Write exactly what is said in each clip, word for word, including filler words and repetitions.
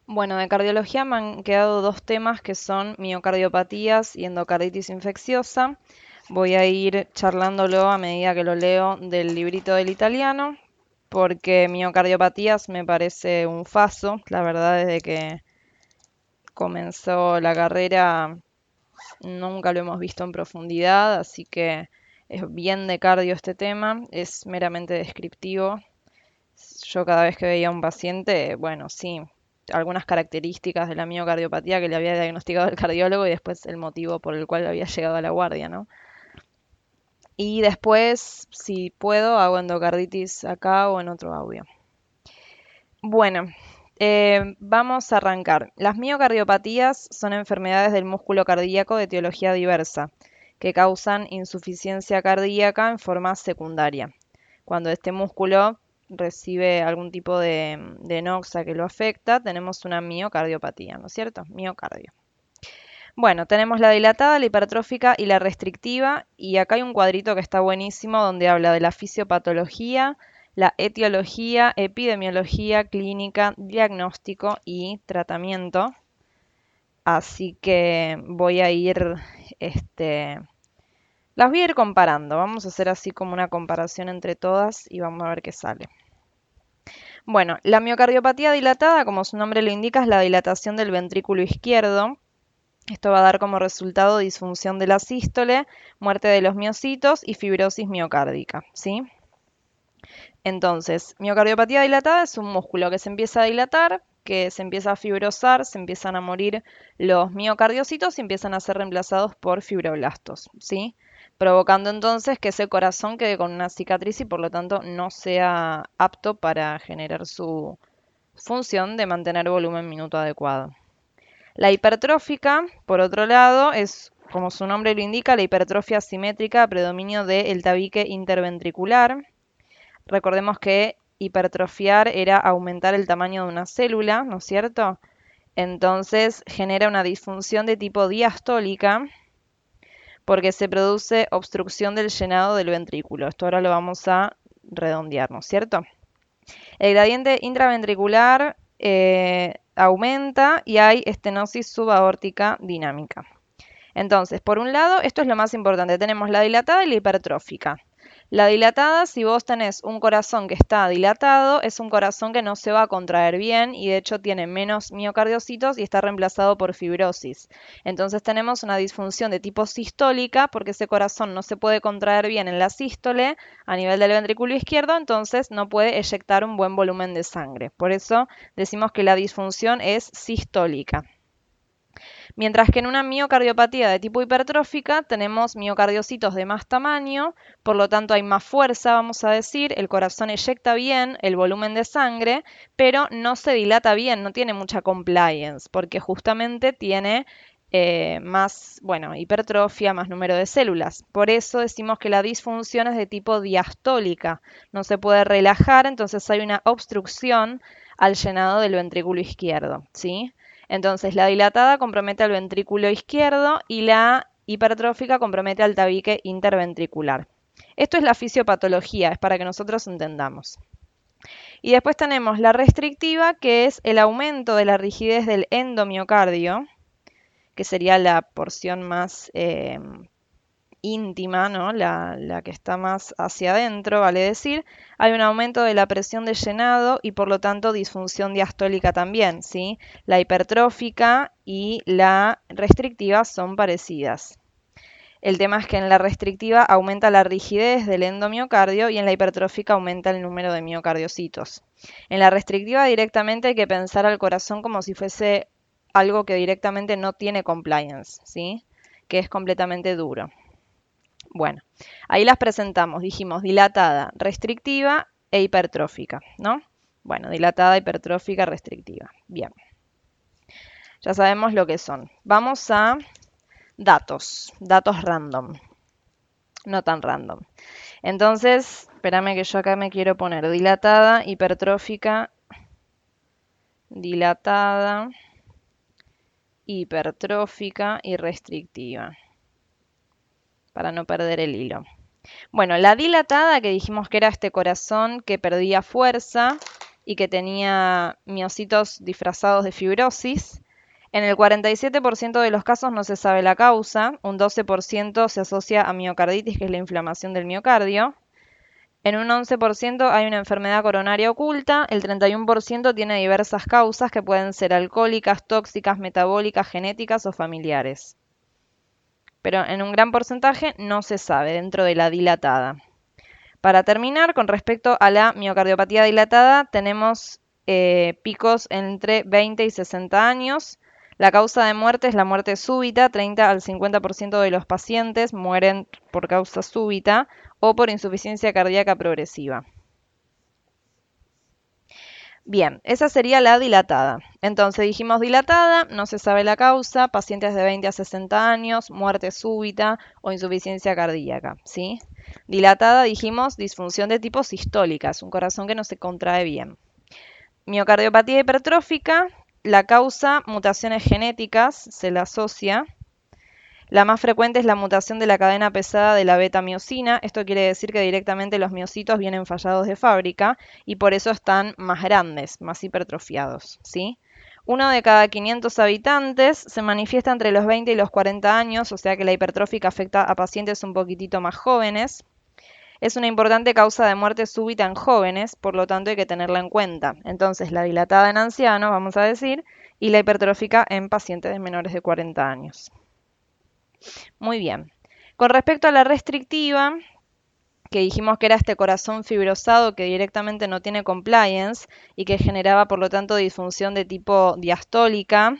Bueno, de cardiología me han quedado dos temas que son miocardiopatías y endocarditis infecciosa. Voy a ir charlándolo a medida que lo leo del librito del italiano, porque miocardiopatías me parece un faso. La verdad, desde que comenzó la carrera nunca lo hemos visto en profundidad, así que es bien de cardio este tema, es meramente descriptivo. Yo cada vez que veía a un paciente, bueno, sí, algunas características de la miocardiopatía que le había diagnosticado el cardiólogo y después el motivo por el cual había llegado a la guardia, ¿no? Y después, si puedo, hago endocarditis acá o en otro audio. Bueno, eh, vamos a arrancar. Las miocardiopatías son enfermedades del músculo cardíaco de etiología diversa, que causan insuficiencia cardíaca en forma secundaria. Cuando este músculo recibe algún tipo de, de noxa que lo afecta, tenemos una miocardiopatía, ¿no es cierto? Miocardio. Bueno, tenemos la dilatada, la hipertrófica y la restrictiva, y acá hay un cuadrito que está buenísimo donde habla de la fisiopatología, la etiología, epidemiología, clínica, diagnóstico y tratamiento. Así que voy a ir, este, las voy a ir comparando. Vamos a hacer así como una comparación entre todas y vamos a ver qué sale. Bueno, la miocardiopatía dilatada, como su nombre lo indica, es la dilatación del ventrículo izquierdo. Esto va a dar como resultado disfunción de la sístole, muerte de los miocitos y fibrosis miocárdica, ¿sí? Entonces, miocardiopatía dilatada es un músculo que se empieza a dilatar, que se empieza a fibrosar, se empiezan a morir los miocardiocitos y empiezan a ser reemplazados por fibroblastos, ¿sí? Provocando entonces que ese corazón quede con una cicatriz y por lo tanto no sea apto para generar su función de mantener volumen minuto adecuado. La hipertrófica, por otro lado, es, como su nombre lo indica, la hipertrofia simétrica a predominio del tabique interventricular. Recordemos que hipertrofiar era aumentar el tamaño de una célula, ¿no es cierto? Entonces genera una disfunción de tipo diastólica porque se produce obstrucción del llenado del ventrículo. Esto ahora lo vamos a redondear, ¿no es cierto? El gradiente intraventricular eh, aumenta y hay estenosis subaórtica dinámica. Entonces, por un lado, esto es lo más importante, tenemos la dilatada y la hipertrófica. La dilatada, si vos tenés un corazón que está dilatado, es un corazón que no se va a contraer bien y de hecho tiene menos miocardiocitos y está reemplazado por fibrosis. Entonces tenemos una disfunción de tipo sistólica porque ese corazón no se puede contraer bien en la sístole a nivel del ventrículo izquierdo, entonces no puede eyectar un buen volumen de sangre. Por eso decimos que la disfunción es sistólica. Mientras que en una miocardiopatía de tipo hipertrófica tenemos miocardiocitos de más tamaño, por lo tanto hay más fuerza, vamos a decir, el corazón eyecta bien el volumen de sangre, pero no se dilata bien, no tiene mucha compliance, porque justamente tiene eh, más, bueno, hipertrofia, más número de células. Por eso decimos que la disfunción es de tipo diastólica, no se puede relajar, entonces hay una obstrucción al llenado del ventrículo izquierdo, ¿sí? Entonces, la dilatada compromete al ventrículo izquierdo y la hipertrófica compromete al tabique interventricular. Esto es la fisiopatología, es para que nosotros entendamos. Y después tenemos la restrictiva, que es el aumento de la rigidez del endomiocardio, que sería la porción más eh, íntima, ¿no? La, la que está más hacia adentro, vale decir, hay un aumento de la presión de llenado y por lo tanto disfunción diastólica también, ¿sí? La hipertrófica y la restrictiva son parecidas. El tema es que en la restrictiva aumenta la rigidez del endomiocardio y en la hipertrófica aumenta el número de miocardiocitos. En la restrictiva directamente hay que pensar al corazón como si fuese algo que directamente no tiene compliance, ¿sí? Que es completamente duro. Bueno, ahí las presentamos, dijimos dilatada, restrictiva e hipertrófica, ¿no? Bueno, dilatada, hipertrófica, restrictiva. Bien, ya sabemos lo que son. Vamos a datos, datos random, no tan random. Entonces, espérame que yo acá me quiero poner dilatada, hipertrófica, dilatada, hipertrófica y restrictiva, para no perder el hilo. Bueno, la dilatada, que dijimos que era este corazón que perdía fuerza y que tenía miocitos disfrazados de fibrosis. En el cuarenta y siete por ciento de los casos no se sabe la causa, un doce por ciento se asocia a miocarditis, que es la inflamación del miocardio. En un once por ciento hay una enfermedad coronaria oculta, el treinta y uno por ciento tiene diversas causas que pueden ser alcohólicas, tóxicas, metabólicas, genéticas o familiares. Pero en un gran porcentaje no se sabe dentro de la dilatada. Para terminar, con respecto a la miocardiopatía dilatada, tenemos eh, picos entre veinte y sesenta años. La causa de muerte es la muerte súbita, treinta al cincuenta por ciento de los pacientes mueren por causa súbita o por insuficiencia cardíaca progresiva. Bien, esa sería la dilatada. Entonces dijimos dilatada, no se sabe la causa, pacientes de veinte a sesenta años, muerte súbita o insuficiencia cardíaca, ¿sí? Dilatada dijimos disfunción de tipo sistólica, es un corazón que no se contrae bien. Miocardiopatía hipertrófica, la causa mutaciones genéticas, se la asocia. La más frecuente es la mutación de la cadena pesada de la beta-miosina. Esto quiere decir que directamente los miocitos vienen fallados de fábrica y por eso están más grandes, más hipertrofiados, ¿sí? Uno de cada quinientos habitantes se manifiesta entre los veinte y los cuarenta años, o sea que la hipertrófica afecta a pacientes un poquitito más jóvenes. Es una importante causa de muerte súbita en jóvenes, por lo tanto hay que tenerla en cuenta. Entonces, la dilatada en ancianos, vamos a decir, y la hipertrófica en pacientes de menores de cuarenta años. Muy bien. Con respecto a la restrictiva, que dijimos que era este corazón fibrosado que directamente no tiene compliance y que generaba, por lo tanto, disfunción de tipo diastólica,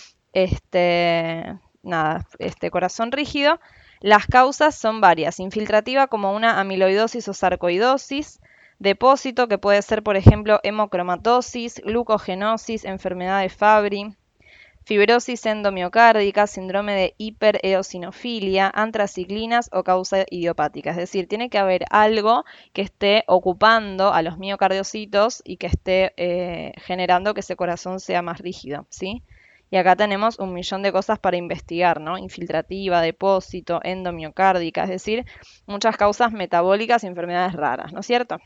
este, nada, este corazón rígido, las causas son varias. Infiltrativa como una amiloidosis o sarcoidosis, depósito que puede ser, por ejemplo, hemocromatosis, glucogenosis, enfermedad de Fabry, fibrosis endomiocárdica, síndrome de hipereosinofilia, antraciclinas o causa idiopática. Es decir, tiene que haber algo que esté ocupando a los miocardiocitos y que esté eh, generando que ese corazón sea más rígido, ¿sí? Y acá tenemos un millón de cosas para investigar, ¿no? Infiltrativa, depósito, endomiocárdica, es decir, muchas causas metabólicas y enfermedades raras, ¿no es cierto?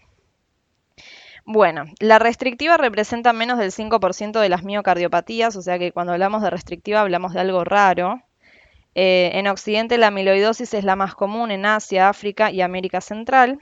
Bueno, la restrictiva representa menos del cinco por ciento de las miocardiopatías, o sea que cuando hablamos de restrictiva hablamos de algo raro. Eh, en Occidente la amiloidosis es la más común, en Asia, África y América Central.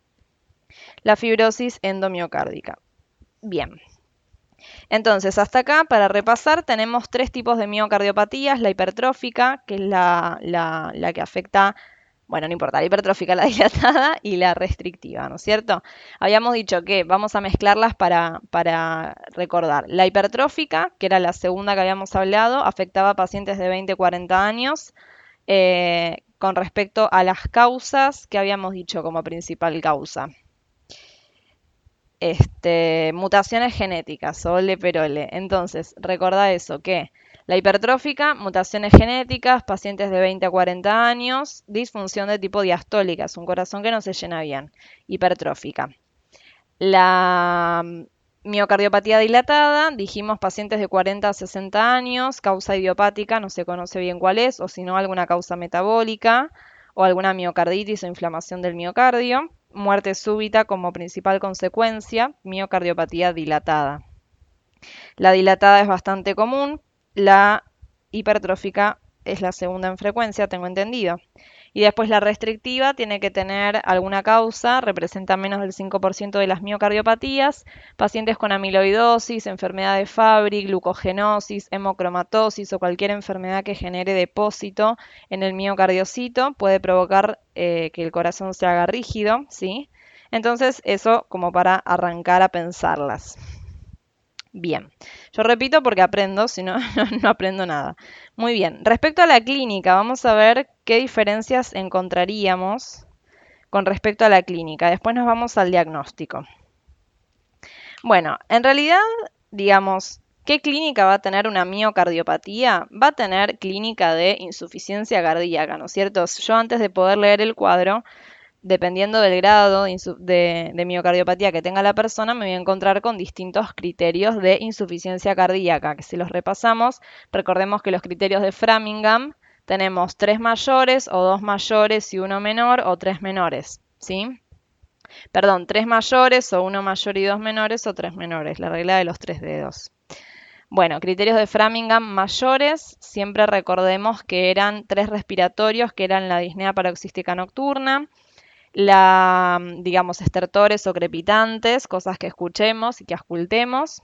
La fibrosis endomiocárdica. Bien. Entonces, hasta acá, para repasar, tenemos tres tipos de miocardiopatías. La hipertrófica, que es la, la, la que afecta, bueno, no importa, la hipertrófica, la dilatada y la restrictiva, ¿no es cierto? Habíamos dicho que vamos a mezclarlas para, para recordar. La hipertrófica, que era la segunda que habíamos hablado, afectaba a pacientes de veinte a cuarenta años. Eh, con respecto a las causas que habíamos dicho como principal causa. Este, mutaciones genéticas, ole perole. Entonces, recordá eso, que la hipertrófica, mutaciones genéticas, pacientes de veinte a cuarenta años, disfunción de tipo diastólica, es un corazón que no se llena bien, hipertrófica. La miocardiopatía dilatada, dijimos pacientes de cuarenta a sesenta años, causa idiopática, no se conoce bien cuál es, o si no alguna causa metabólica, o alguna miocarditis o inflamación del miocardio. Muerte súbita como principal consecuencia, miocardiopatía dilatada. La dilatada es bastante común, la hipertrófica es la segunda en frecuencia, tengo entendido. Y después la restrictiva tiene que tener alguna causa, representa menos del cinco por ciento de las miocardiopatías, pacientes con amiloidosis, enfermedad de Fabry, glucogenosis, hemocromatosis o cualquier enfermedad que genere depósito en el miocardiocito puede provocar eh, que el corazón se haga rígido, ¿sí? Entonces eso como para arrancar a pensarlas. Bien, yo repito porque aprendo, si no, no aprendo nada. Muy bien, respecto a la clínica, vamos a ver qué diferencias encontraríamos con respecto a la clínica. Después nos vamos al diagnóstico. Bueno, en realidad, digamos, ¿qué clínica va a tener una miocardiopatía? Va a tener clínica de insuficiencia cardíaca, ¿no es cierto? Yo antes de poder leer el cuadro, dependiendo del grado de, de, de miocardiopatía que tenga la persona, me voy a encontrar con distintos criterios de insuficiencia cardíaca, que si los repasamos, recordemos que los criterios de Framingham tenemos tres mayores o dos mayores y uno menor o tres menores, ¿sí? Perdón, tres mayores o uno mayor y dos menores o tres menores, la regla de los tres dedos. Bueno, criterios de Framingham mayores, siempre recordemos que eran tres respiratorios, que eran la disnea paroxística nocturna, la, digamos, estertores o crepitantes, cosas que escuchemos y que auscultemos.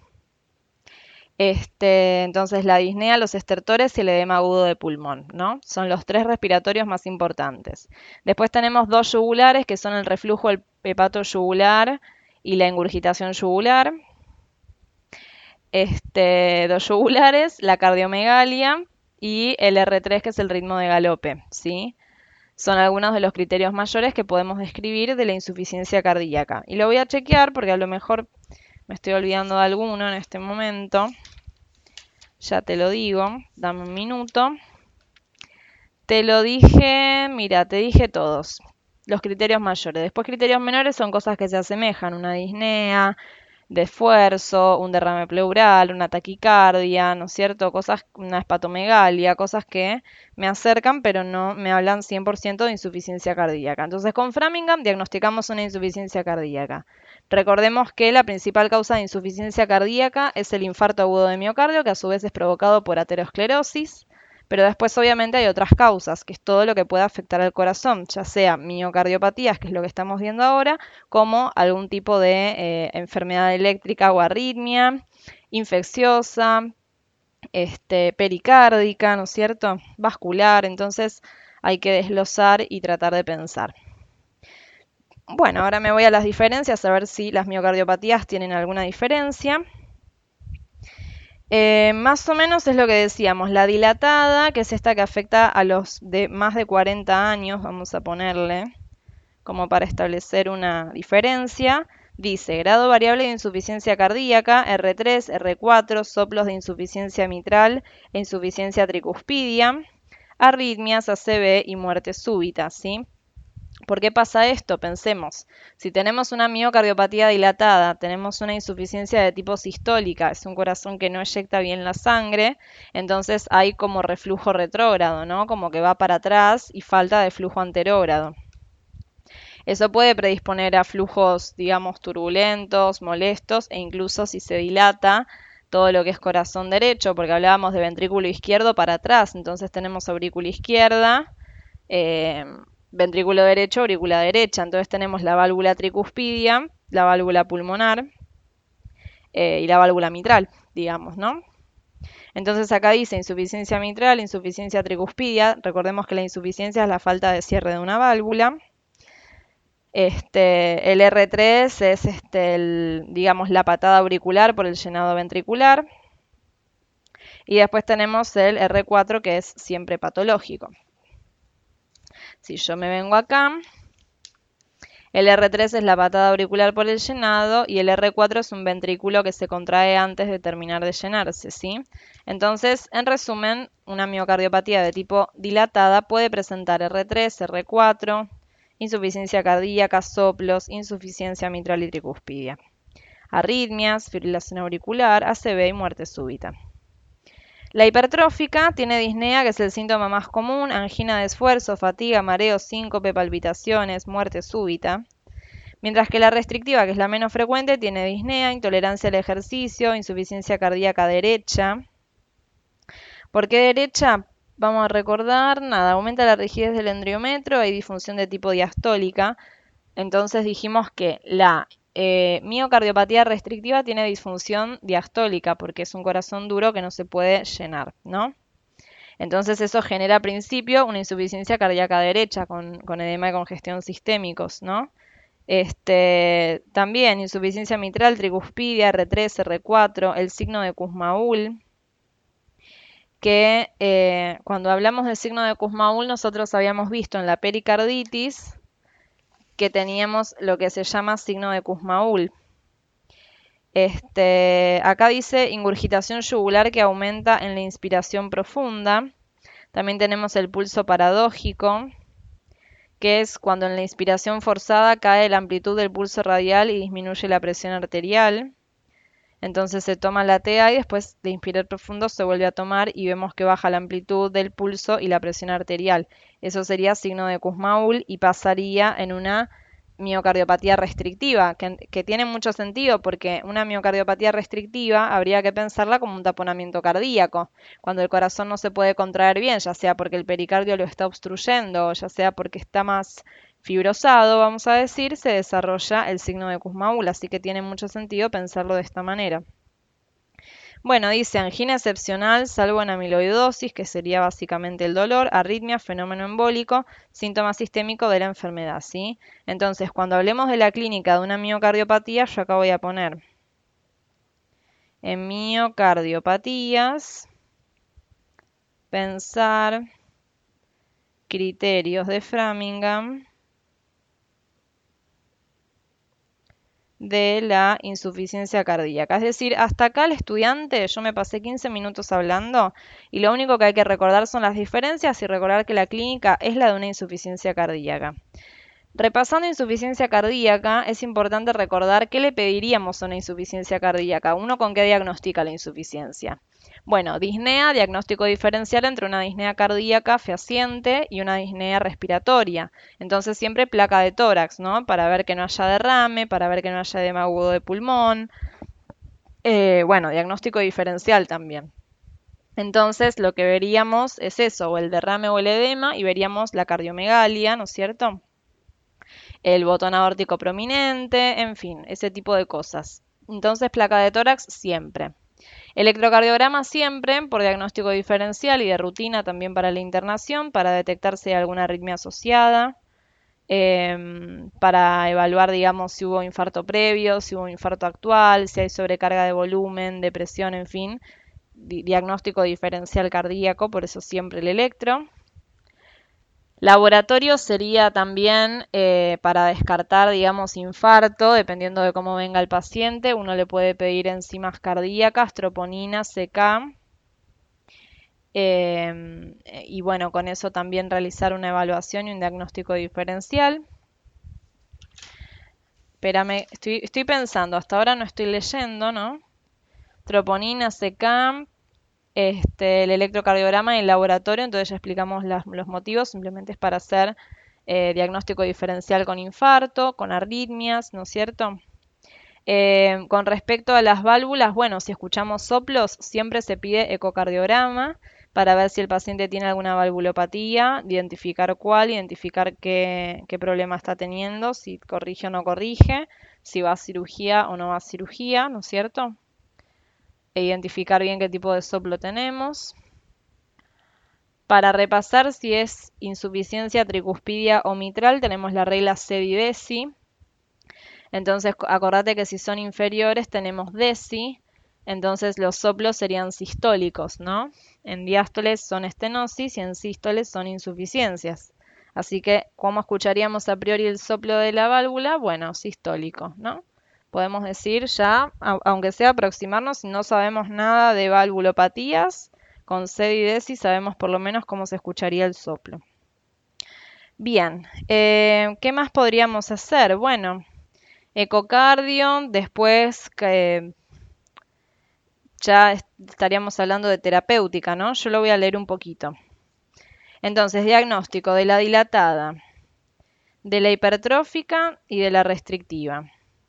Este, entonces, la disnea, los estertores y el edema agudo de pulmón, ¿no? Son los tres respiratorios más importantes. Después tenemos dos yugulares, que son el reflujo del hepato yugular y la ingurgitación yugular. Este, dos yugulares, la cardiomegalia y el erre tres, que es el ritmo de galope, ¿sí? Son algunos de los criterios mayores que podemos describir de la insuficiencia cardíaca. Y lo voy a chequear porque a lo mejor me estoy olvidando de alguno en este momento. Ya te lo digo, dame un minuto. Te lo dije, mira, te dije todos. Los criterios mayores. Después criterios menores son cosas que se asemejan. Una disnea de esfuerzo, un derrame pleural, una taquicardia, ¿no es cierto? Cosas, una hepatomegalia, cosas que me acercan pero no me hablan cien por ciento de insuficiencia cardíaca. Entonces con Framingham diagnosticamos una insuficiencia cardíaca. Recordemos que la principal causa de insuficiencia cardíaca es el infarto agudo de miocardio, que a su vez es provocado por aterosclerosis. Pero después obviamente hay otras causas, que es todo lo que puede afectar al corazón, ya sea miocardiopatías, que es lo que estamos viendo ahora, como algún tipo de eh, enfermedad eléctrica o arritmia, infecciosa, este, pericárdica, ¿no es cierto? Vascular, entonces hay que desglosar y tratar de pensar. Bueno, ahora me voy a las diferencias, a ver si las miocardiopatías tienen alguna diferencia. Eh, más o menos es lo que decíamos, la dilatada, que es esta que afecta a los de más de cuarenta años, vamos a ponerle, como para establecer una diferencia. Dice, grado variable de insuficiencia cardíaca, erre tres, erre cuatro, soplos de insuficiencia mitral e insuficiencia tricuspidia, arritmias, a ce ve y muerte súbita, ¿sí? ¿Por qué pasa esto? Pensemos, si tenemos una miocardiopatía dilatada, tenemos una insuficiencia de tipo sistólica, es un corazón que no eyecta bien la sangre, entonces hay como reflujo retrógrado, ¿no? Como que va para atrás y falta de flujo anterógrado. Eso puede predisponer a flujos, digamos, turbulentos, molestos e incluso si se dilata todo lo que es corazón derecho, porque hablábamos de ventrículo izquierdo para atrás, entonces tenemos aurícula izquierda, eh, ventrículo derecho, aurícula derecha. Entonces tenemos la válvula tricuspidia, la válvula pulmonar eh, y la válvula mitral, digamos, ¿no? Entonces acá dice insuficiencia mitral, insuficiencia tricuspidia. Recordemos que la insuficiencia es la falta de cierre de una válvula. Este, el erre tres es este, el, digamos, la patada auricular por el llenado ventricular. Y después tenemos el erre cuatro, que es siempre patológico. Si yo me vengo acá, el erre tres es la patada auricular por el llenado y el erre cuatro es un ventrículo que se contrae antes de terminar de llenarse, ¿sí? Entonces, en resumen, una miocardiopatía de tipo dilatada puede presentar erre tres, erre cuatro, insuficiencia cardíaca, soplos, insuficiencia mitral y tricuspidia, arritmias, fibrilación auricular, a ce ve y muerte súbita. La hipertrófica tiene disnea, que es el síntoma más común, angina de esfuerzo, fatiga, mareo, síncope, palpitaciones, muerte súbita. Mientras que la restrictiva, que es la menos frecuente, tiene disnea, intolerancia al ejercicio, insuficiencia cardíaca derecha. ¿Por qué derecha? Vamos a recordar, nada, aumenta la rigidez del endriómetro, hay disfunción de tipo diastólica. Entonces dijimos que la Eh, miocardiopatía restrictiva tiene disfunción diastólica porque es un corazón duro que no se puede llenar, ¿no? Entonces eso genera al principio una insuficiencia cardíaca derecha con, con edema y congestión sistémicos, ¿no? Este, también insuficiencia mitral, tricuspidia, erre tres, erre cuatro, el signo de Kussmaul, que eh, cuando hablamos del signo de Kussmaul nosotros habíamos visto en la pericarditis que teníamos lo que se llama signo de Kussmaul. Este, acá dice ingurgitación yugular que aumenta en la inspiración profunda. También tenemos el pulso paradójico, que es cuando en la inspiración forzada cae la amplitud del pulso radial y disminuye la presión arterial. Entonces se toma la T A y después de inspirar profundo se vuelve a tomar y vemos que baja la amplitud del pulso y la presión arterial. Eso sería signo de Kussmaul y pasaría en una miocardiopatía restrictiva, que, que tiene mucho sentido porque una miocardiopatía restrictiva habría que pensarla como un taponamiento cardíaco, cuando el corazón no se puede contraer bien, ya sea porque el pericardio lo está obstruyendo o ya sea porque está más fibrosado, vamos a decir, se desarrolla el signo de Kussmaul, así que tiene mucho sentido pensarlo de esta manera. Bueno, dice angina excepcional, salvo en amiloidosis, que sería básicamente el dolor, arritmia, fenómeno embólico, síntoma sistémico de la enfermedad, ¿sí? Entonces, cuando hablemos de la clínica de una miocardiopatía, yo acá voy a poner en miocardiopatías, pensar criterios de Framingham de la insuficiencia cardíaca. Es decir, hasta acá el estudiante, yo me pasé quince minutos hablando y lo único que hay que recordar son las diferencias y recordar que la clínica es la de una insuficiencia cardíaca. Repasando insuficiencia cardíaca, es importante recordar qué le pediríamos a una insuficiencia cardíaca. Uno, ¿con qué diagnostica la insuficiencia? Bueno, disnea, diagnóstico diferencial entre una disnea cardíaca fehaciente y una disnea respiratoria. Entonces siempre placa de tórax, ¿no? Para ver que no haya derrame, para ver que no haya edema agudo de pulmón. Eh, bueno, diagnóstico diferencial también. Entonces lo que veríamos es eso, o el derrame o el edema, y veríamos la cardiomegalia, ¿no es cierto? El botón aórtico prominente, en fin, ese tipo de cosas. Entonces placa de tórax siempre. Electrocardiograma siempre por diagnóstico diferencial y de rutina también para la internación, para detectar si hay alguna arritmia asociada, eh, para evaluar, digamos, si hubo infarto previo, si hubo infarto actual, si hay sobrecarga de volumen, depresión, en fin. Di- diagnóstico diferencial cardíaco, por eso siempre el electro. Laboratorio sería también eh, para descartar, digamos, infarto, dependiendo de cómo venga el paciente. Uno le puede pedir enzimas cardíacas, troponina, C K. Eh, y bueno, con eso también realizar una evaluación y un diagnóstico diferencial. Espérame, estoy, estoy pensando, hasta ahora no estoy leyendo, ¿no? Troponina, C K, este, el electrocardiograma y el laboratorio, entonces ya explicamos las- los motivos, simplemente es para hacer eh, diagnóstico diferencial con infarto, con arritmias, ¿no es cierto? Eh, con respecto a las válvulas, bueno, si escuchamos soplos, siempre se pide ecocardiograma para ver si el paciente tiene alguna valvulopatía, identificar cuál, identificar qué, qué problema está teniendo, si corrige o no corrige, si va a cirugía o no va a cirugía, ¿no es cierto? E identificar bien qué tipo de soplo tenemos. Para repasar si es insuficiencia tricuspidia o mitral, tenemos la regla C-Desi. Entonces, acordate que si son inferiores tenemos Desi, entonces los soplos serían sistólicos, ¿no? En diástoles son estenosis y en sístoles son insuficiencias. Así que, ¿cómo escucharíamos a priori el soplo de la válvula? Bueno, sistólico, ¿no? Podemos decir ya, aunque sea aproximarnos, si no sabemos nada de valvulopatías, con C y Desi sabemos por lo menos cómo se escucharía el soplo. Bien, eh, ¿qué más podríamos hacer? Bueno, ecocardio, después que ya estaríamos hablando de terapéutica, ¿no? Yo lo voy a leer un poquito. Entonces, diagnóstico de la dilatada, de la hipertrófica y de la restrictiva.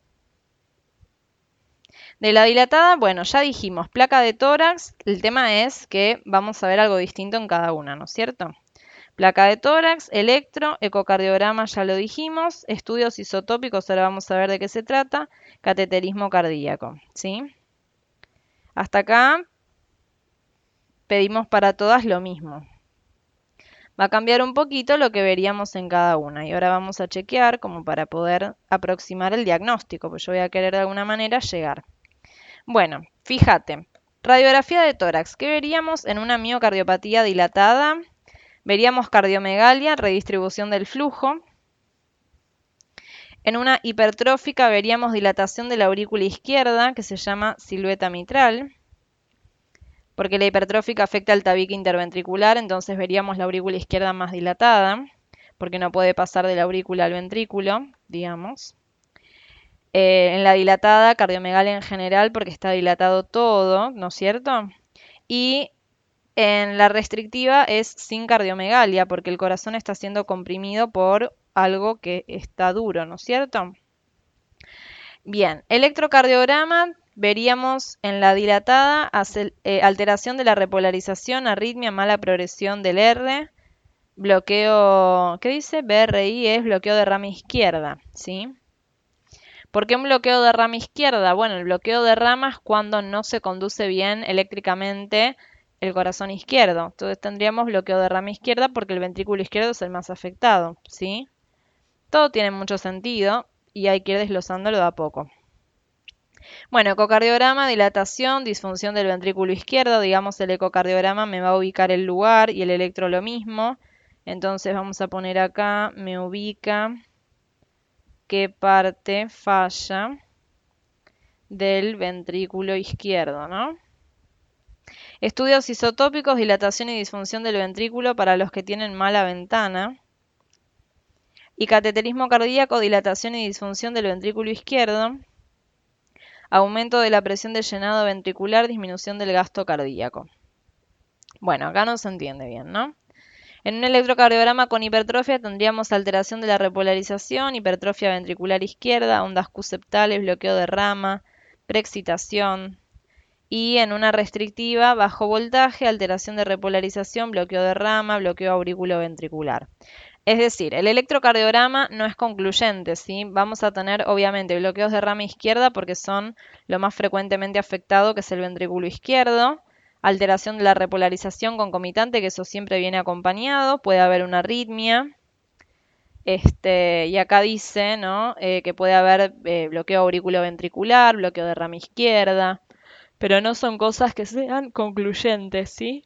De la dilatada, bueno, ya dijimos, placa de tórax, el tema es que vamos a ver algo distinto en cada una, ¿no es cierto? Placa de tórax, electro, ecocardiograma, ya lo dijimos, estudios isotópicos, ahora vamos a ver de qué se trata, cateterismo cardíaco, ¿sí? Hasta acá pedimos para todas lo mismo. Va a cambiar un poquito lo que veríamos en cada una y ahora vamos a chequear como para poder aproximar el diagnóstico, pues yo voy a querer de alguna manera llegar. Bueno, fíjate, radiografía de tórax, ¿qué veríamos en una miocardiopatía dilatada? Veríamos cardiomegalia, redistribución del flujo. En una hipertrófica veríamos dilatación de la aurícula izquierda, que se llama silueta mitral, porque la hipertrófica afecta al tabique interventricular, entonces veríamos la aurícula izquierda más dilatada, porque no puede pasar de la aurícula al ventrículo, digamos. Eh, en la dilatada, cardiomegalia en general, porque está dilatado todo, ¿no es cierto? Y en la restrictiva es sin cardiomegalia, porque el corazón está siendo comprimido por algo que está duro, ¿no es cierto? Bien, electrocardiograma, veríamos en la dilatada eh, alteración de la repolarización, arritmia, mala progresión del R, bloqueo, ¿qué dice? B R I es bloqueo de rama izquierda, ¿sí? ¿Por qué un bloqueo de rama izquierda? Bueno, el bloqueo de rama es cuando no se conduce bien eléctricamente el corazón izquierdo. Entonces tendríamos bloqueo de rama izquierda porque el ventrículo izquierdo es el más afectado, ¿sí? Todo tiene mucho sentido y hay que ir desglosándolo de a poco. Bueno, ecocardiograma, dilatación, disfunción del ventrículo izquierdo. Digamos, el ecocardiograma me va a ubicar el lugar y el electro lo mismo. Entonces vamos a poner acá, me ubica qué parte falla del ventrículo izquierdo, ¿no? Estudios isotópicos, dilatación y disfunción del ventrículo para los que tienen mala ventana. Y cateterismo cardíaco, dilatación y disfunción del ventrículo izquierdo. Aumento de la presión de llenado ventricular, disminución del gasto cardíaco. Bueno, acá no se entiende bien, ¿no? En un electrocardiograma con hipertrofia tendríamos alteración de la repolarización, hipertrofia ventricular izquierda, ondas Q septales, bloqueo de rama, preexcitación. Y en una restrictiva, bajo voltaje, alteración de repolarización, bloqueo de rama, bloqueo auriculoventricular. Es decir, el electrocardiograma no es concluyente, ¿sí? Vamos a tener, obviamente, bloqueos de rama izquierda porque son lo más frecuentemente afectado, que es el ventrículo izquierdo. Alteración de la repolarización concomitante, que eso siempre viene acompañado. Puede haber una arritmia. Este, y acá dice, ¿no? Eh, que puede haber eh, bloqueo auriculoventricular, bloqueo de rama izquierda. Pero no son cosas que sean concluyentes, ¿sí?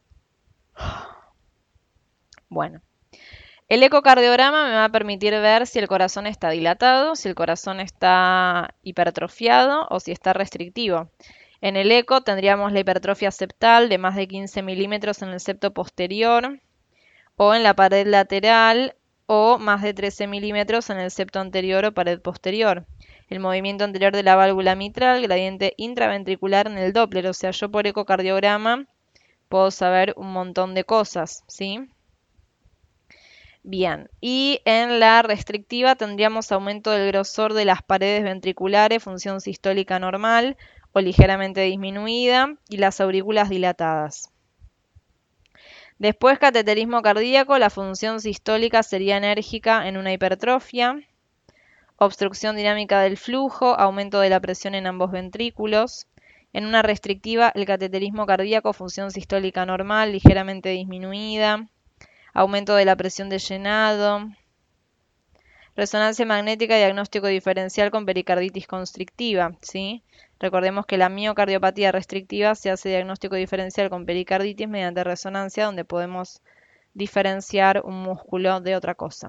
Bueno. El ecocardiograma me va a permitir ver si el corazón está dilatado, si el corazón está hipertrofiado o si está restrictivo. En el eco tendríamos la hipertrofia septal de más de quince milímetros en el septo posterior o en la pared lateral o más de trece milímetros en el septo anterior o pared posterior. El movimiento anterior de la válvula mitral, gradiente intraventricular en el Doppler, o sea, yo por ecocardiograma puedo saber un montón de cosas, ¿sí? Bien, y en la restrictiva tendríamos aumento del grosor de las paredes ventriculares, función sistólica normal o ligeramente disminuida, y las aurículas dilatadas. Después, cateterismo cardíaco, la función sistólica sería enérgica en una hipertrofia. Obstrucción dinámica del flujo, aumento de la presión en ambos ventrículos. En una restrictiva, el cateterismo cardíaco, función sistólica normal, ligeramente disminuida. Aumento de la presión de llenado. Resonancia magnética, diagnóstico diferencial con pericarditis constrictiva, ¿sí? Recordemos que la miocardiopatía restrictiva se hace diagnóstico diferencial con pericarditis mediante resonancia, donde podemos diferenciar un músculo de otra cosa.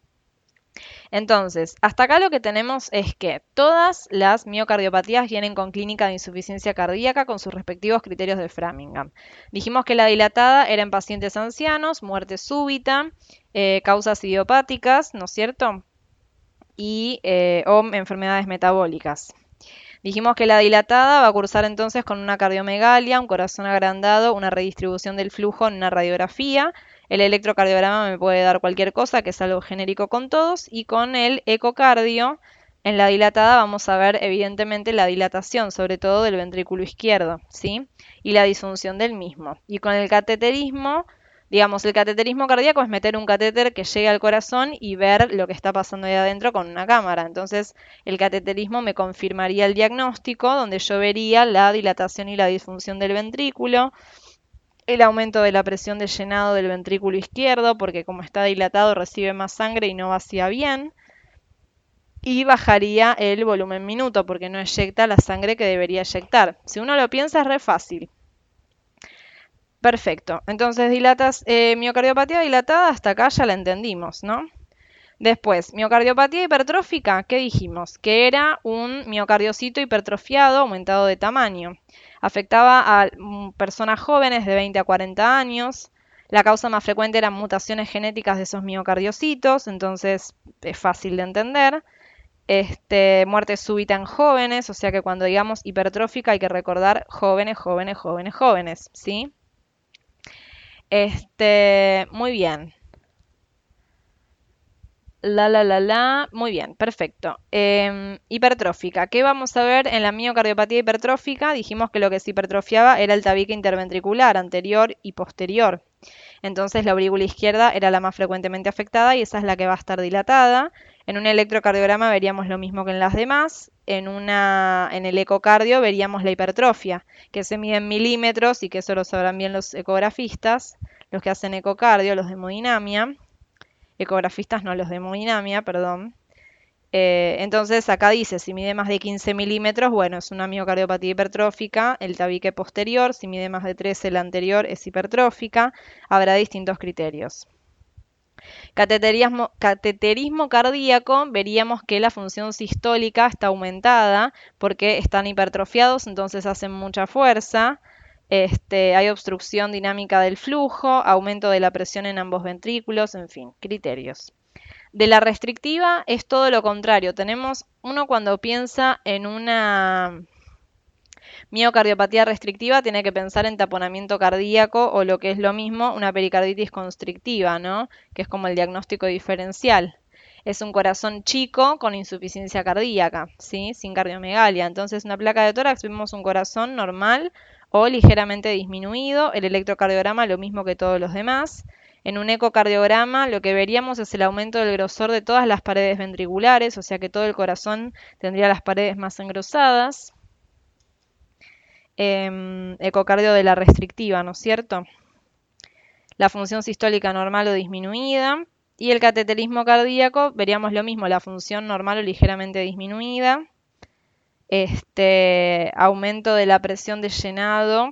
Entonces, hasta acá lo que tenemos es que todas las miocardiopatías vienen con clínica de insuficiencia cardíaca con sus respectivos criterios de Framingham. Dijimos que la dilatada era en pacientes ancianos, muerte súbita, eh, causas idiopáticas, ¿no es cierto? Y, eh, o enfermedades metabólicas. Dijimos que la dilatada va a cursar entonces con una cardiomegalia, un corazón agrandado, una redistribución del flujo en una radiografía. El electrocardiograma me puede dar cualquier cosa, que es algo genérico con todos. Y con el ecocardio, en la dilatada vamos a ver evidentemente la dilatación, sobre todo del ventrículo izquierdo, ¿sí? Y la disfunción del mismo. Y con el cateterismo, digamos, el cateterismo cardíaco es meter un catéter que llegue al corazón y ver lo que está pasando ahí adentro con una cámara. Entonces, el cateterismo me confirmaría el diagnóstico, donde yo vería la dilatación y la disfunción del ventrículo, el aumento de la presión de llenado del ventrículo izquierdo, porque como está dilatado recibe más sangre y no vacía bien, y bajaría el volumen minuto, porque no eyecta la sangre que debería eyectar. Si uno lo piensa es re fácil. Perfecto. Entonces, dilatas, eh, miocardiopatía dilatada, hasta acá ya la entendimos, ¿no? Después, miocardiopatía hipertrófica, ¿qué dijimos? Que era un miocardiocito hipertrofiado, aumentado de tamaño. Afectaba a mm, personas jóvenes de veinte a cuarenta años. La causa más frecuente eran mutaciones genéticas de esos miocardiocitos, entonces es fácil de entender. Este, muerte súbita en jóvenes, o sea que cuando digamos hipertrófica hay que recordar jóvenes, jóvenes, jóvenes, jóvenes, ¿sí? Este, muy bien. La, la, la, la. Muy bien, perfecto. Eh, hipertrófica. ¿Qué vamos a ver en la miocardiopatía hipertrófica? Dijimos que lo que se hipertrofiaba era el tabique interventricular anterior y posterior. Entonces la aurícula izquierda era la más frecuentemente afectada y esa es la que va a estar dilatada. En un electrocardiograma veríamos lo mismo que en las demás. En, una, en el ecocardio veríamos la hipertrofia, que se mide en milímetros y que eso lo sabrán bien los ecografistas, los que hacen ecocardio, los de hemodinamia. Ecografistas no, los de hemodinamia, perdón. Eh, entonces acá dice, si mide más de quince milímetros, bueno, es una miocardiopatía hipertrófica, el tabique posterior, si mide más de trece, la anterior es hipertrófica, habrá distintos criterios. Cateterismo, cateterismo cardíaco, veríamos que la función sistólica está aumentada porque están hipertrofiados, entonces hacen mucha fuerza. Este, hay obstrucción dinámica del flujo, aumento de la presión en ambos ventrículos, en fin, criterios. De la restrictiva es todo lo contrario. Tenemos uno cuando piensa en una miocardiopatía restrictiva, tiene que pensar en taponamiento cardíaco o lo que es lo mismo, una pericarditis constrictiva, ¿no? Que es como el diagnóstico diferencial. Es un corazón chico con insuficiencia cardíaca, ¿sí? Sin cardiomegalia. Entonces, una placa de tórax vemos un corazón normal o ligeramente disminuido. El electrocardiograma lo mismo que todos los demás. En un ecocardiograma lo que veríamos es el aumento del grosor de todas las paredes ventriculares, o sea que todo el corazón tendría las paredes más engrosadas. Eh, ecocardio de la restrictiva, ¿no es cierto? La función sistólica normal o disminuida. Y el cateterismo cardíaco, veríamos lo mismo, la función normal o ligeramente disminuida. Este, aumento de la presión de llenado.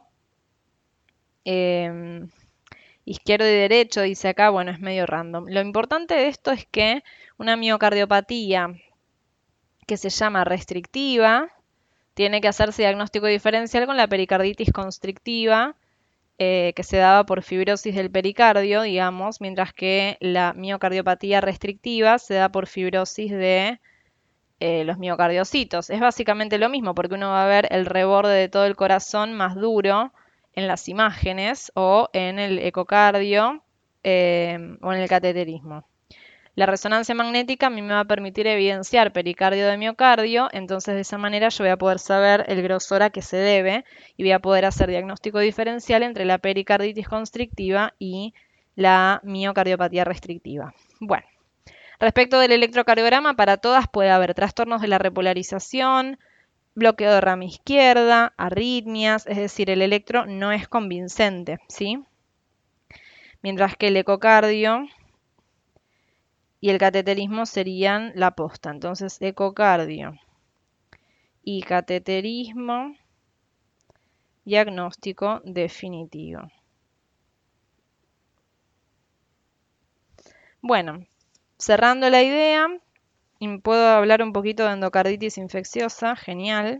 Eh, izquierdo y derecho, dice acá, bueno, es medio random. Lo importante de esto es que una miocardiopatía que se llama restrictiva tiene que hacerse diagnóstico diferencial con la pericarditis constrictiva, eh, que se daba por fibrosis del pericardio, digamos, mientras que la miocardiopatía restrictiva se da por fibrosis de eh, los miocardiocitos. Es básicamente lo mismo, porque uno va a ver el reborde de todo el corazón más duro en las imágenes o en el ecocardio eh, o en el cateterismo. La resonancia magnética a mí me va a permitir evidenciar pericardio de miocardio, entonces de esa manera yo voy a poder saber el grosor a que se debe y voy a poder hacer diagnóstico diferencial entre la pericarditis constrictiva y la miocardiopatía restrictiva. Bueno, respecto del electrocardiograma, para todas puede haber trastornos de la repolarización, bloqueo de rama izquierda, arritmias, es decir, el electro no es convincente, ¿sí? Mientras que el ecocardio y el cateterismo serían la posta. Entonces, ecocardio y cateterismo, diagnóstico definitivo. Bueno, cerrando la idea, puedo hablar un poquito de endocarditis infecciosa, genial.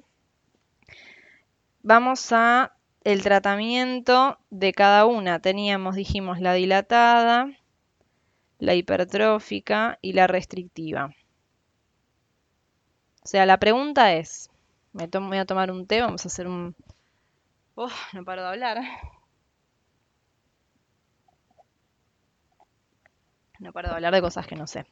Vamos a el tratamiento de cada una. Teníamos, dijimos, la dilatada, la hipertrófica y la restrictiva. O sea, la pregunta es, me voy a tomar un té, vamos a hacer un... Oh, no paro de hablar. No paro de hablar de cosas que no sé.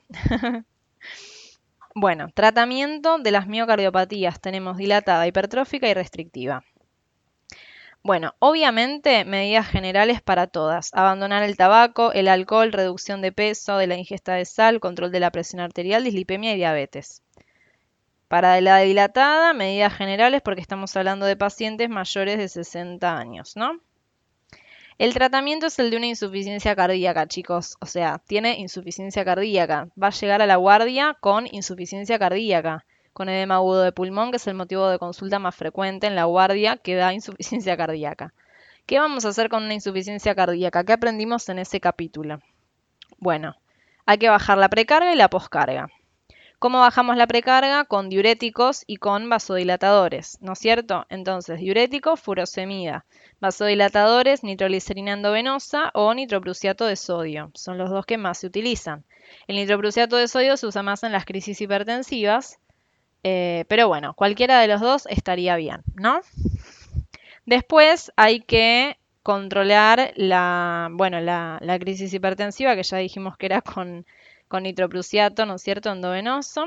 Bueno, tratamiento de las miocardiopatías. Tenemos dilatada, hipertrófica y restrictiva. Bueno, obviamente medidas generales para todas. Abandonar el tabaco, el alcohol, reducción de peso, de la ingesta de sal, control de la presión arterial, dislipemia y diabetes. Para la dilatada, medidas generales porque estamos hablando de pacientes mayores de sesenta años, ¿no? El tratamiento es el de una insuficiencia cardíaca, chicos. O sea, tiene insuficiencia cardíaca. Va a llegar a la guardia con insuficiencia cardíaca, con edema agudo de pulmón, que es el motivo de consulta más frecuente en la guardia que da insuficiencia cardíaca. ¿Qué vamos a hacer con una insuficiencia cardíaca? ¿Qué aprendimos en ese capítulo? Bueno, hay que bajar la precarga y la poscarga. ¿Cómo bajamos la precarga? Con diuréticos y con vasodilatadores, ¿no es cierto? Entonces, diurético, furosemida. Vasodilatadores, nitroglicerina endovenosa o nitroprusiato de sodio. Son los dos que más se utilizan. El nitroprusiato de sodio se usa más en las crisis hipertensivas, eh, pero bueno, cualquiera de los dos estaría bien, ¿no? Después hay que controlar la, bueno, la, la crisis hipertensiva, que ya dijimos que era con... con nitroprusiato, ¿no es cierto?, endovenoso.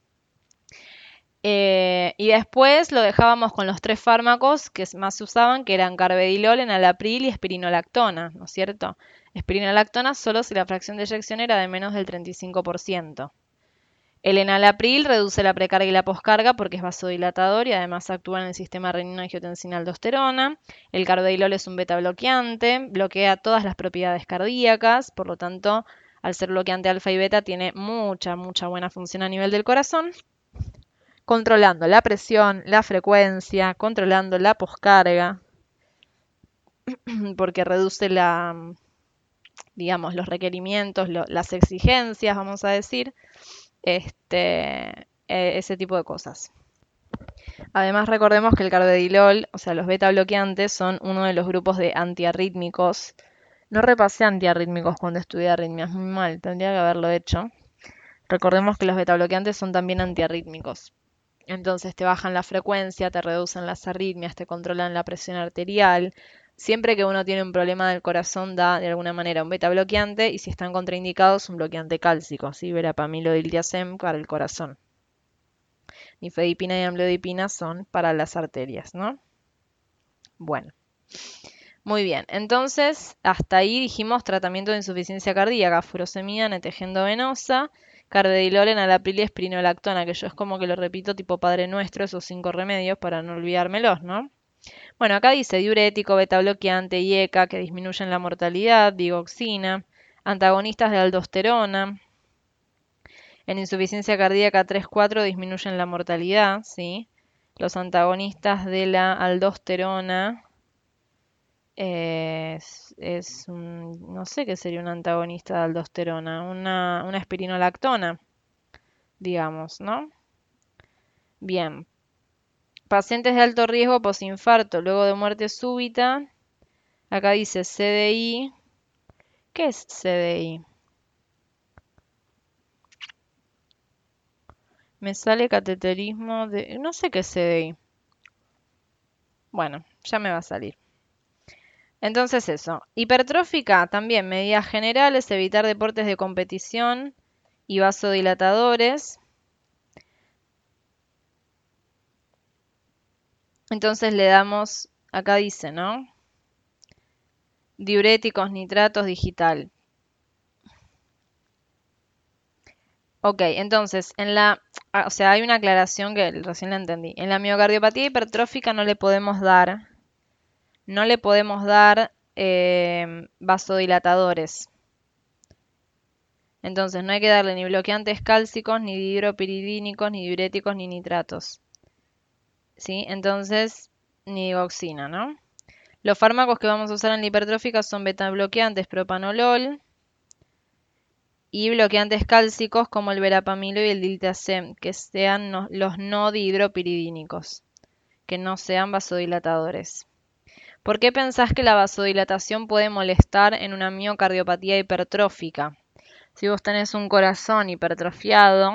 Eh, y después lo dejábamos con los tres fármacos que más se usaban, que eran carvedilol, enalapril y espironolactona, ¿no es cierto? Espironolactona solo si la fracción de eyección era de menos del treinta y cinco por ciento. El enalapril reduce la precarga y la poscarga porque es vasodilatador y además actúa en el sistema renina-angiotensina-aldosterona. El carvedilol es un beta bloqueante, bloquea todas las propiedades cardíacas, por lo tanto, al ser bloqueante alfa y beta, tiene mucha, mucha buena función a nivel del corazón, controlando la presión, la frecuencia, controlando la poscarga, porque reduce la, digamos, los requerimientos, lo, las exigencias, vamos a decir, este, eh, ese tipo de cosas. Además, recordemos que el carvedilol, o sea, los beta bloqueantes, son uno de los grupos de antiarrítmicos. No repasé antiarrítmicos cuando estudié arritmias, muy mal, tendría que haberlo hecho. Recordemos que los beta bloqueantes son también antiarrítmicos. Entonces te bajan la frecuencia, te reducen las arritmias, te controlan la presión arterial. Siempre que uno tiene un problema del corazón da de alguna manera un beta bloqueante y si están contraindicados un bloqueante cálcico, ¿sí? Verapamilo y diltiazem para el corazón. Nifedipina y amlodipina son para las arterias, ¿no? Bueno. Muy bien, entonces hasta ahí dijimos tratamiento de insuficiencia cardíaca, furosemida, netegendo venosa, carvedilol, enalapril y espironolactona, que yo es como que lo repito tipo Padre Nuestro, esos cinco remedios para no olvidármelos, ¿no? Bueno, acá dice diurético, beta bloqueante y E C A que disminuyen la mortalidad, digoxina, antagonistas de aldosterona. En insuficiencia cardíaca tres cuatro disminuyen la mortalidad, ¿sí? Los antagonistas de la aldosterona es, es un, no sé qué sería un antagonista de aldosterona, una, una espironolactona, digamos, ¿no? Bien. Pacientes de alto riesgo posinfarto luego de muerte súbita. Acá dice C D I. ¿Qué es C D I? Me sale cateterismo de... No sé qué es C D I. Bueno, ya me va a salir. Entonces eso. Hipertrófica, también medidas generales, evitar deportes de competición y vasodilatadores. Entonces le damos, acá dice, ¿no? Diuréticos, nitratos, digital. Ok, entonces, en la, ah, o sea, hay una aclaración que recién la entendí. En la miocardiopatía hipertrófica no le podemos dar, no le podemos dar eh, vasodilatadores. Entonces, no hay que darle ni bloqueantes cálcicos, ni dihidropiridínicos, ni diuréticos, ni nitratos. ¿Sí? Entonces, ni digoxina, ¿no? Los fármacos que vamos a usar en la hipertrófica son beta bloqueantes, propanolol, y bloqueantes cálcicos como el verapamilo y el diltiazem, que sean no, los no dihidropiridínicos, que no sean vasodilatadores. ¿Por qué pensás que la vasodilatación puede molestar en una miocardiopatía hipertrófica? Si vos tenés un corazón hipertrofiado,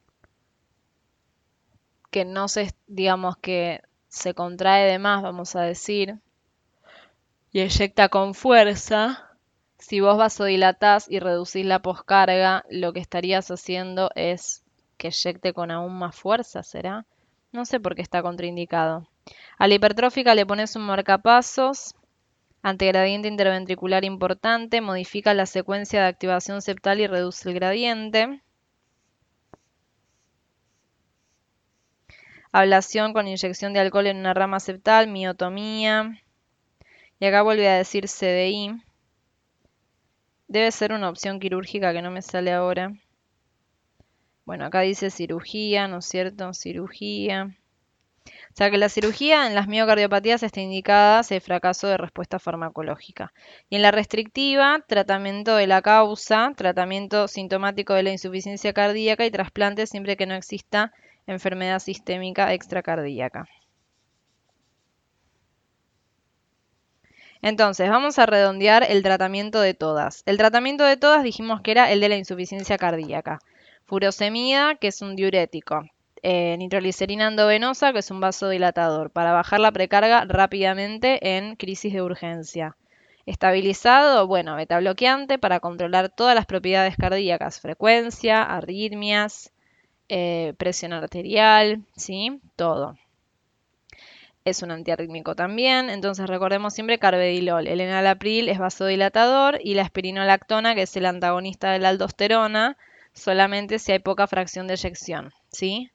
que no se, digamos que se contrae de más, vamos a decir, y eyecta con fuerza, si vos vasodilatás y reducís la poscarga, lo que estarías haciendo es que eyecte con aún más fuerza, ¿será? No sé por qué está contraindicado. A la hipertrófica le pones un marcapasos, antigradiente interventricular importante, modifica la secuencia de activación septal y reduce el gradiente. Ablación con inyección de alcohol en una rama septal, miotomía. Y acá vuelve a decir C D I. Debe ser una opción quirúrgica que no me sale ahora. Bueno, acá dice cirugía, ¿no es cierto? Cirugía. O sea que la cirugía en las miocardiopatías está indicada si hay fracaso de respuesta farmacológica. Y en la restrictiva, tratamiento de la causa, tratamiento sintomático de la insuficiencia cardíaca y trasplante siempre que no exista enfermedad sistémica extracardíaca. Entonces, vamos a redondear el tratamiento de todas. El tratamiento de todas dijimos que era el de la insuficiencia cardíaca. Furosemida, que es un diurético. Eh, nitroglicerina endovenosa, que es un vasodilatador, para bajar la precarga rápidamente en crisis de urgencia. Estabilizado, bueno, beta bloqueante para controlar todas las propiedades cardíacas, frecuencia, arritmias, eh, presión arterial, ¿sí? Todo. Es un antiarrítmico también, entonces recordemos siempre carvedilol. El enalapril es vasodilatador y la espironolactona, que es el antagonista de la aldosterona, solamente si hay poca fracción de eyección, ¿sí?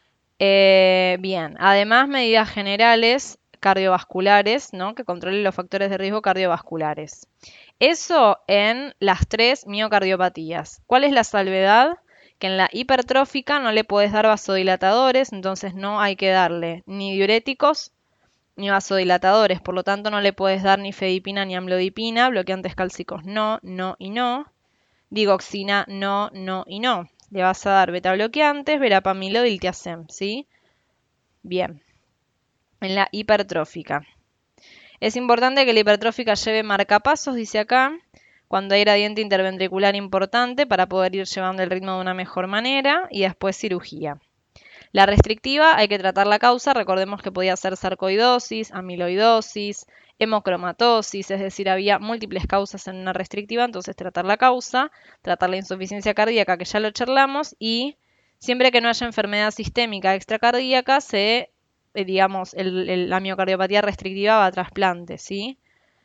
Eh, bien, además medidas generales cardiovasculares, ¿no? Que controlen los factores de riesgo cardiovasculares. Eso en las tres miocardiopatías. ¿Cuál es la salvedad? Que en la hipertrófica no le puedes dar vasodilatadores, entonces no hay que darle ni diuréticos ni vasodilatadores, por lo tanto no le puedes dar ni fedipina ni amlodipina, bloqueantes cálcicos no, no y no, digoxina no, no y no. Le vas a dar beta bloqueantes, verapamil o diltiazem, ¿sí? Bien. En la hipertrófica. Es importante que la hipertrófica lleve marcapasos, dice acá, cuando hay gradiente interventricular importante para poder ir llevando el ritmo de una mejor manera y después cirugía. La restrictiva hay que tratar la causa, recordemos que podía ser sarcoidosis, amiloidosis, hemocromatosis, es decir, había múltiples causas en una restrictiva, entonces tratar la causa, tratar la insuficiencia cardíaca, que ya lo charlamos, y siempre que no haya enfermedad sistémica extracardíaca, se, eh, digamos, el, el, la miocardiopatía restrictiva va a trasplante, ¿sí?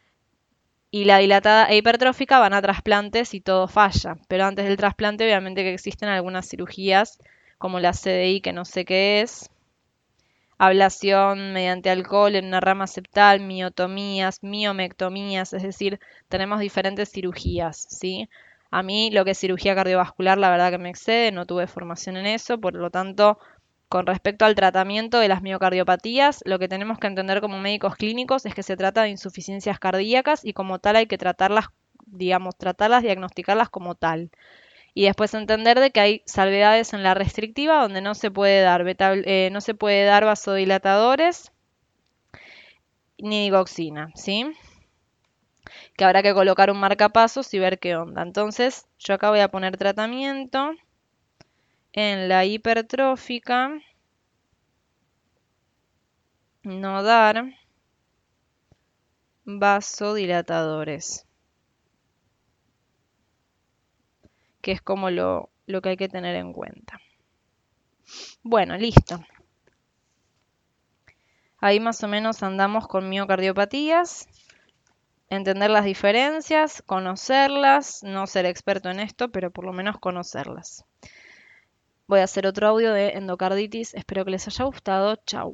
Y la dilatada e hipertrófica van a trasplantes si todo falla, pero antes del trasplante obviamente que existen algunas cirugías como la C D I, que no sé qué es, ablación mediante alcohol en una rama septal, miotomías, miomectomías, es decir, tenemos diferentes cirugías, ¿sí? A mí lo que es cirugía cardiovascular, la verdad que me excede, no tuve formación en eso, por lo tanto, con respecto al tratamiento de las miocardiopatías, lo que tenemos que entender como médicos clínicos es que se trata de insuficiencias cardíacas y como tal hay que tratarlas, digamos, tratarlas, diagnosticarlas como tal. Y después entender de que hay salvedades en la restrictiva donde no se puede dar beta, eh, no se puede dar vasodilatadores ni digoxina, ¿sí? Que habrá que colocar un marcapasos y ver qué onda. Entonces, yo acá voy a poner tratamiento en la hipertrófica, no dar vasodilatadores, que es como lo, lo que hay que tener en cuenta. Bueno, listo. Ahí más o menos andamos con miocardiopatías. Entender las diferencias, conocerlas, no ser experto en esto, pero por lo menos conocerlas. Voy a hacer otro audio de endocarditis, espero que les haya gustado. Chau.